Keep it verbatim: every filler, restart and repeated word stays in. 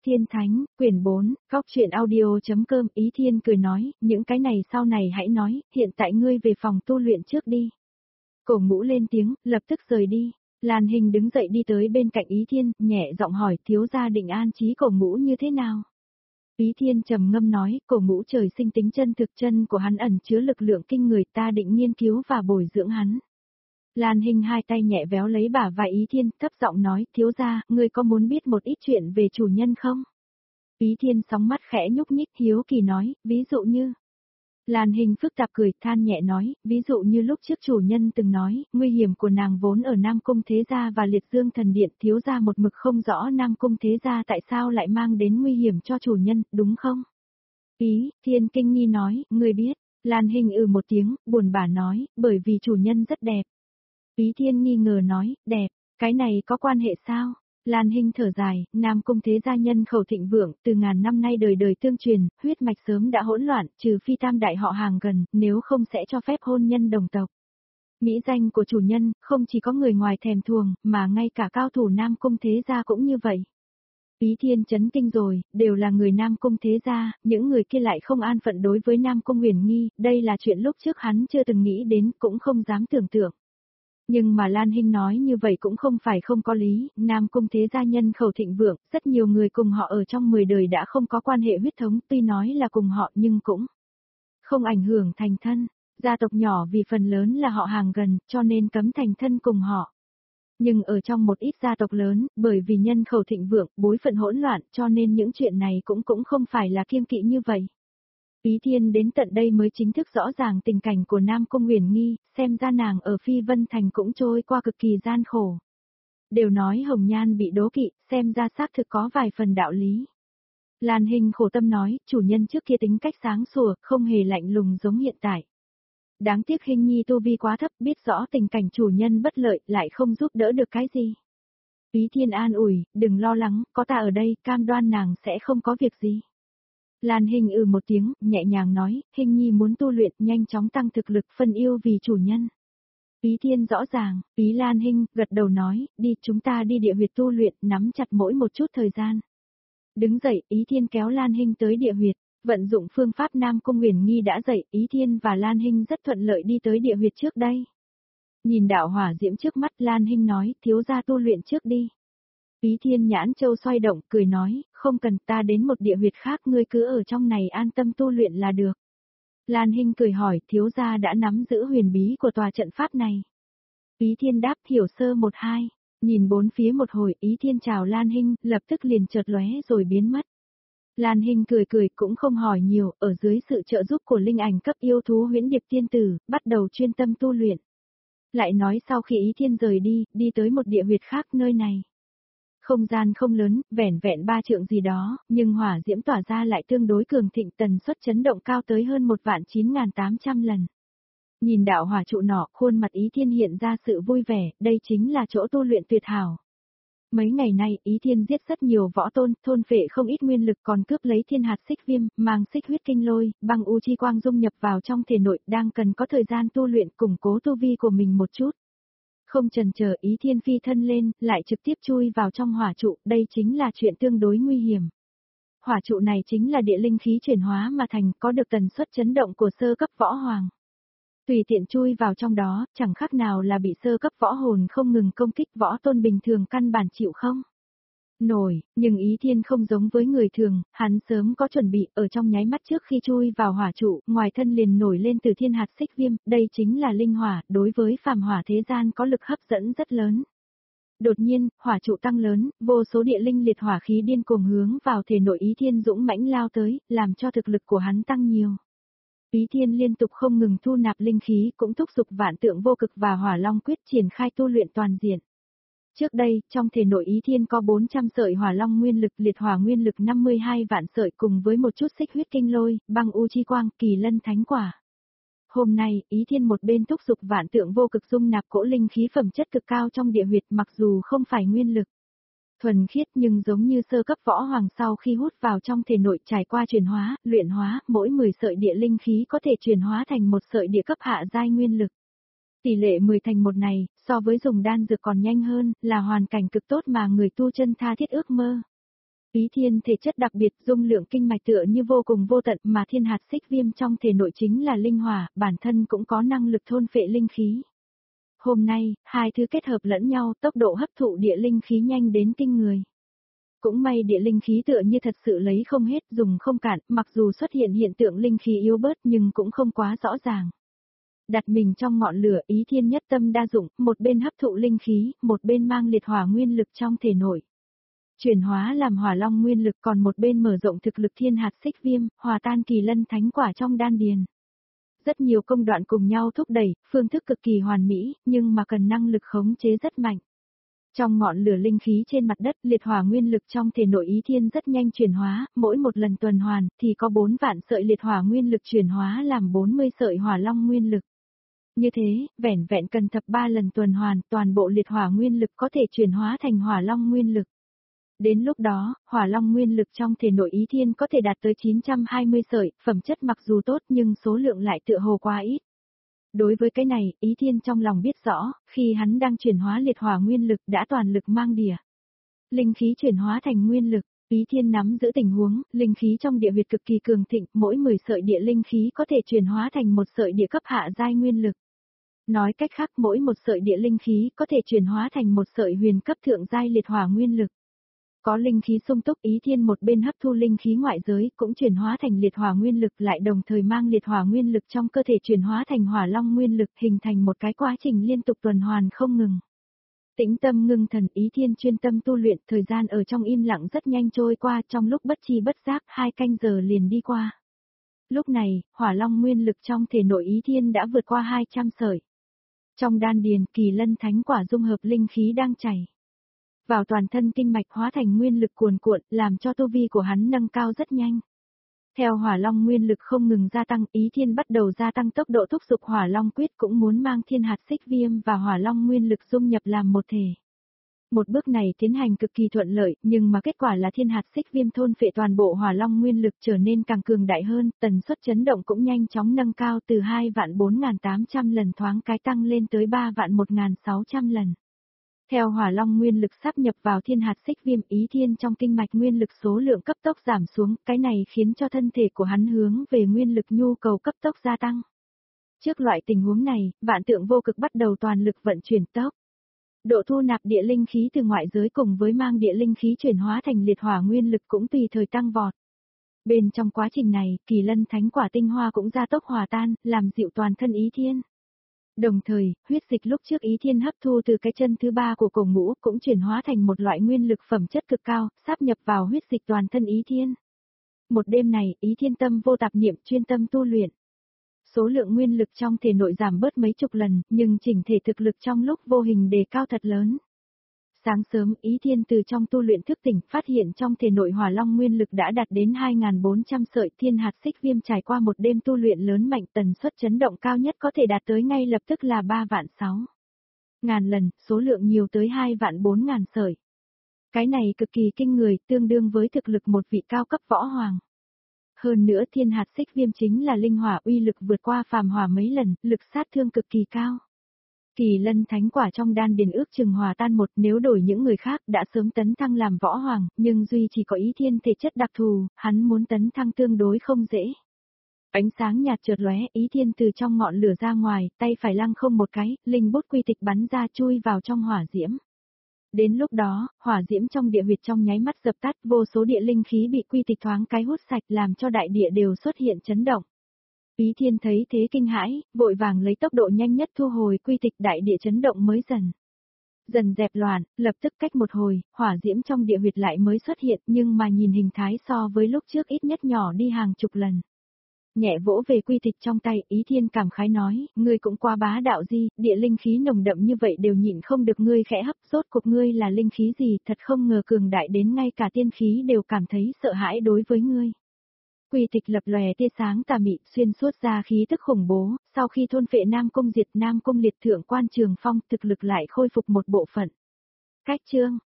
Thiên Thánh, quyển bốn, góc truyện audio.com. Ý Thiên cười nói, những cái này sau này hãy nói, hiện tại ngươi về phòng tu luyện trước đi. Cổ Ngũ lên tiếng, lập tức rời đi. Lan Hình đứng dậy đi tới bên cạnh Ý Thiên, nhẹ giọng hỏi thiếu gia định an trí Cổ Ngũ như thế nào. Ý Thiên trầm ngâm nói, Cổ Ngũ trời sinh tính chân thực, chân của hắn ẩn chứa lực lượng kinh người, ta định nghiên cứu và bồi dưỡng hắn. Lan Hình hai tay nhẹ véo lấy bả vai Ý Thiên, thấp giọng nói, thiếu gia, ngươi có muốn biết một ít chuyện về chủ nhân không? Ý Thiên sóng mắt khẽ nhúc nhích, hiếu kỳ nói, ví dụ như... Lan Hình phức tạp cười, than nhẹ nói, ví dụ như lúc trước chủ nhân từng nói, nguy hiểm của nàng vốn ở Nam Cung Thế Gia và Liệt Dương Thần Điện, thiếu gia một mực không rõ Nam Cung Thế Gia tại sao lại mang đến nguy hiểm cho chủ nhân, đúng không? Ý Thiên kinh nghi nói, ngươi biết. Lan Hình ừ một tiếng, buồn bã nói, bởi vì chủ nhân rất đẹp. Ý Thiên nghi ngờ nói, đẹp, cái này có quan hệ sao? Lan Hình thở dài, Nam Cung Thế Gia nhân khẩu thịnh vượng, từ ngàn năm nay đời đời tương truyền, huyết mạch sớm đã hỗn loạn, trừ phi tam đại họ hàng gần, nếu không sẽ cho phép hôn nhân đồng tộc. Mỹ danh của chủ nhân, không chỉ có người ngoài thèm thuồng, mà ngay cả cao thủ Nam Cung Thế Gia cũng như vậy. Ý Thiên chấn kinh rồi, đều là người Nam Cung Thế Gia, những người kia lại không an phận đối với Nam Cung Huyền Nghi, đây là chuyện lúc trước hắn chưa từng nghĩ đến, cũng không dám tưởng tượng. Nhưng mà Lan Hình nói như vậy cũng không phải không có lý, Nam Cung Thế Gia nhân khẩu thịnh vượng, rất nhiều người cùng họ ở trong mười đời đã không có quan hệ huyết thống, tuy nói là cùng họ nhưng cũng không ảnh hưởng thành thân. Gia tộc nhỏ vì phần lớn là họ hàng gần, cho nên cấm thành thân cùng họ. Nhưng ở trong một ít gia tộc lớn, bởi vì nhân khẩu thịnh vượng, bối phận hỗn loạn, cho nên những chuyện này cũng cũng không phải là kiêng kỵ như vậy. Ý Thiên đến tận đây mới chính thức rõ ràng tình cảnh của Nam Cung Huyền Nghi, xem ra nàng ở Phi Vân Thành cũng trôi qua cực kỳ gian khổ. Đều nói Hồng Nhan bị đố kỵ, xem ra xác thực có vài phần đạo lý. Lan Hình khổ tâm nói, chủ nhân trước kia tính cách sáng sủa, không hề lạnh lùng giống hiện tại. Đáng tiếc Hình Nhi tu vi quá thấp, biết rõ tình cảnh chủ nhân bất lợi, lại không giúp đỡ được cái gì. Ý Thiên an ủi, đừng lo lắng, có ta ở đây, cam đoan nàng sẽ không có việc gì. Lan Hình ừ một tiếng, nhẹ nhàng nói, Hình Nhi muốn tu luyện, nhanh chóng tăng thực lực, phân yêu vì chủ nhân. Ý Thiên rõ ràng, ý Lan Hình, gật đầu nói, đi, chúng ta đi địa huyệt tu luyện, nắm chặt mỗi một chút thời gian. Đứng dậy, Ý Thiên kéo Lan Hình tới địa huyệt, vận dụng phương pháp Nam Cung Huyền Nghi đã dạy, Ý Thiên và Lan Hình rất thuận lợi đi tới địa huyệt trước đây. Nhìn đạo hỏa diễm trước mắt, Lan Hình nói, thiếu gia tu luyện trước đi. Ý Thiên nhãn châu xoay động, cười nói, không cần, ta đến một địa huyệt khác, ngươi cứ ở trong này an tâm tu luyện là được. Lan Hình cười hỏi, thiếu gia đã nắm giữ huyền bí của tòa trận pháp này. Ý Thiên đáp, hiểu sơ một hai, nhìn bốn phía một hồi, Ý Thiên chào Lan Hình, lập tức liền chợt lóe rồi biến mất. Lan Hình cười cười cũng không hỏi nhiều, ở dưới sự trợ giúp của linh ảnh cấp yêu thú Huyễn Điệp Tiên Tử, bắt đầu chuyên tâm tu luyện. Lại nói sau khi Ý Thiên rời đi, đi tới một địa huyệt khác, nơi này. Không gian không lớn, vẻn vẹn ba trượng gì đó, nhưng hỏa diễm tỏa ra lại tương đối cường thịnh, tần suất chấn động cao tới hơn một vạn chín ngàn tám trăm lần. Nhìn đạo hỏa trụ nọ, khuôn mặt Ý Thiên hiện ra sự vui vẻ, đây chính là chỗ tu luyện tuyệt hảo. Mấy ngày nay, Ý Thiên giết rất nhiều võ tôn, thôn phệ không ít nguyên lực, còn cướp lấy thiên hạt xích viêm, mang xích huyết kinh lôi, băng u chi quang dung nhập vào trong thể nội, đang cần có thời gian tu luyện củng cố tu vi của mình một chút. Không chần chờ, Ý Thiên phi thân lên, lại trực tiếp chui vào trong hỏa trụ, đây chính là chuyện tương đối nguy hiểm. Hỏa trụ này chính là địa linh khí chuyển hóa mà thành, có được tần suất chấn động của sơ cấp võ hoàng. Tùy tiện chui vào trong đó, chẳng khác nào là bị sơ cấp võ hồn không ngừng công kích, võ tôn bình thường căn bản chịu không nổi, nhưng Ý Thiên không giống với người thường, hắn sớm có chuẩn bị, ở trong nháy mắt trước khi chui vào hỏa trụ, ngoài thân liền nổi lên từ thiên hạt xích viêm, đây chính là linh hỏa, đối với phàm hỏa thế gian có lực hấp dẫn rất lớn. Đột nhiên, hỏa trụ tăng lớn, vô số địa linh liệt hỏa khí điên cuồng hướng vào thể nội Ý Thiên dũng mãnh lao tới, làm cho thực lực của hắn tăng nhiều. Ý Thiên liên tục không ngừng thu nạp linh khí, cũng thúc giục vạn tượng vô cực và hỏa long quyết triển khai tu luyện toàn diện. Trước đây, trong thể nội Ý Thiên có bốn trăm sợi hỏa long nguyên lực, liệt hỏa nguyên lực năm mươi hai vạn sợi cùng với một chút xích huyết kinh lôi, băng u chi quang, kỳ lân thánh quả. Hôm nay, Ý Thiên một bên thúc giục vạn tượng vô cực dung nạp cỗ linh khí phẩm chất cực cao trong địa huyệt, mặc dù không phải nguyên lực thuần khiết nhưng giống như sơ cấp võ hoàng sau khi hút vào trong thể nội trải qua chuyển hóa, luyện hóa, mỗi mười sợi địa linh khí có thể chuyển hóa thành một sợi địa cấp hạ giai nguyên lực. Tỷ lệ mười thành một này, so với dùng đan dược còn nhanh hơn, là hoàn cảnh cực tốt mà người tu chân tha thiết ước mơ. Ý Thiên thể chất đặc biệt, dung lượng kinh mạch tựa như vô cùng vô tận, mà thiên hạt xích viêm trong thể nội chính là linh hỏa, bản thân cũng có năng lực thôn phệ linh khí. Hôm nay, hai thứ kết hợp lẫn nhau, tốc độ hấp thụ địa linh khí nhanh đến kinh người. Cũng may địa linh khí tựa như thật sự lấy không hết, dùng không cạn, mặc dù xuất hiện hiện tượng linh khí yếu bớt nhưng cũng không quá rõ ràng. Đặt mình trong ngọn lửa, Ý Thiên nhất tâm đa dụng, một bên hấp thụ linh khí, một bên mang liệt hỏa nguyên lực trong thể nội. Chuyển hóa làm hỏa long nguyên lực, còn một bên mở rộng thực lực thiên hạt xích viêm, hòa tan kỳ lân thánh quả trong đan điền. Rất nhiều công đoạn cùng nhau thúc đẩy, phương thức cực kỳ hoàn mỹ, nhưng mà cần năng lực khống chế rất mạnh. Trong ngọn lửa linh khí trên mặt đất, liệt hỏa nguyên lực trong thể nội Ý Thiên rất nhanh chuyển hóa, mỗi một lần tuần hoàn thì có bốn vạn sợi liệt hỏa nguyên lực chuyển hóa làm bốn mươi sợi hỏa long nguyên lực. Như thế, vẻn vẹn cần thập ba lần tuần hoàn, toàn bộ liệt hỏa nguyên lực có thể chuyển hóa thành hỏa long nguyên lực. Đến lúc đó, hỏa long nguyên lực trong thể nội Ý Thiên có thể đạt tới chín trăm hai mươi sợi, phẩm chất mặc dù tốt nhưng số lượng lại tựa hồ quá ít. Đối với cái này, Ý Thiên trong lòng biết rõ, khi hắn đang chuyển hóa liệt hỏa nguyên lực đã toàn lực mang đỉa. Linh khí chuyển hóa thành nguyên lực, Ý Thiên nắm giữ tình huống, linh khí trong địa huyệt cực kỳ cường thịnh, mỗi mười sợi địa linh khí có thể chuyển hóa thành một sợi địa cấp hạ giai nguyên lực. Nói cách khác, mỗi một sợi địa linh khí có thể chuyển hóa thành một sợi huyền cấp thượng giai liệt hỏa nguyên lực. Có linh khí sung túc, Ý Thiên một bên hấp thu linh khí ngoại giới cũng chuyển hóa thành liệt hỏa nguyên lực, lại đồng thời mang liệt hỏa nguyên lực trong cơ thể chuyển hóa thành hỏa long nguyên lực, hình thành một cái quá trình liên tục tuần hoàn không ngừng. Tĩnh tâm ngưng thần, Ý Thiên chuyên tâm tu luyện, thời gian ở trong im lặng rất nhanh trôi qua, trong lúc bất chi bất giác, hai canh giờ liền đi qua. Lúc này, hỏa long nguyên lực trong thể nội Ý Thiên đã vượt qua hai trăm sợi. Trong đan điền, kỳ lân thánh quả dung hợp linh khí đang chảy vào toàn thân kinh mạch, hóa thành nguyên lực cuồn cuộn, làm cho tu vi của hắn nâng cao rất nhanh. Theo hỏa long nguyên lực không ngừng gia tăng, Ý Thiên bắt đầu gia tăng tốc độ thúc dục hỏa long quyết, cũng muốn mang thiên hạt xích viêm và hỏa long nguyên lực dung nhập làm một thể. Một bước này tiến hành cực kỳ thuận lợi, nhưng mà kết quả là thiên hạt xích viêm thôn phệ toàn bộ hỏa long nguyên lực trở nên càng cường đại hơn, tần suất chấn động cũng nhanh chóng nâng cao từ hai vạn bốn nghìn tám trăm lần thoáng cái tăng lên tới ba vạn một nghìn sáu trăm lần. Theo hỏa long nguyên lực sáp nhập vào thiên hạt xích viêm, Ý Thiên trong kinh mạch nguyên lực số lượng cấp tốc giảm xuống, cái này khiến cho thân thể của hắn hướng về nguyên lực nhu cầu cấp tốc gia tăng. Trước loại tình huống này, vạn tượng vô cực bắt đầu toàn lực vận chuyển tốc. Độ thu nạp địa linh khí từ ngoại giới cùng với mang địa linh khí chuyển hóa thành liệt hỏa nguyên lực cũng tùy thời tăng vọt. Bên trong quá trình này, kỳ lân thánh quả tinh hoa cũng gia tốc hòa tan, làm dịu toàn thân Ý Thiên. Đồng thời, huyết dịch lúc trước Ý Thiên hấp thu từ cái chân thứ ba của cổ ngũ cũng chuyển hóa thành một loại nguyên lực phẩm chất cực cao, sáp nhập vào huyết dịch toàn thân Ý Thiên. Một đêm này, Ý Thiên tâm vô tạp niệm, chuyên tâm tu luyện. Số lượng nguyên lực trong thể nội giảm bớt mấy chục lần, nhưng chỉnh thể thực lực trong lúc vô hình đề cao thật lớn. Sáng sớm, Ý Thiên từ trong tu luyện thức tỉnh, phát hiện trong thể nội hỏa long nguyên lực đã đạt đến hai nghìn bốn trăm sợi, thiên hạt xích viêm trải qua một đêm tu luyện lớn mạnh, tần suất chấn động cao nhất có thể đạt tới ngay lập tức là ba vạn sáu ngàn lần, số lượng nhiều tới hai vạn bốn ngàn sợi. Cái này cực kỳ kinh người, tương đương với thực lực một vị cao cấp võ hoàng. Hơn nữa thiên hạt xích viêm chính là linh hỏa, uy lực vượt qua phàm hỏa mấy lần, lực sát thương cực kỳ cao. Kỳ lân thánh quả trong đan điền ước chừng hòa tan một, nếu đổi những người khác đã sớm tấn thăng làm võ hoàng, nhưng duy chỉ có Ý Thiên thể chất đặc thù, hắn muốn tấn thăng tương đối không dễ. Ánh sáng nhạt chợt lóe, Ý Thiên từ trong ngọn lửa ra ngoài, tay phải lăng không một cái, linh bút quy tịch bắn ra chui vào trong hỏa diễm. Đến lúc đó, hỏa diễm trong địa huyệt trong nháy mắt dập tắt, vô số địa linh khí bị quy tịch thoáng cái hút sạch, làm cho đại địa đều xuất hiện chấn động. Ý Thiên thấy thế kinh hãi, vội vàng lấy tốc độ nhanh nhất thu hồi quy tịch, đại địa chấn động mới dần. Dần dẹp loạn, lập tức cách một hồi, hỏa diễm trong địa huyệt lại mới xuất hiện, nhưng mà nhìn hình thái so với lúc trước ít nhất nhỏ đi hàng chục lần. Nhẹ vỗ về quy tịch trong tay, Ý Thiên cảm khái nói, ngươi cũng quá bá đạo gì, địa linh khí nồng đậm như vậy đều nhịn không được ngươi khẽ hấp, rốt cuộc ngươi là linh khí gì, thật không ngờ cường đại đến ngay cả tiên khí đều cảm thấy sợ hãi đối với ngươi. Quy tịch lập lòe tia sáng tà mị, xuyên suốt ra khí tức khủng bố, sau khi thôn phệ Nam Cung diệt Nam Cung liệt thượng quan Trường Phong, thực lực lại khôi phục một bộ phận. Cách chương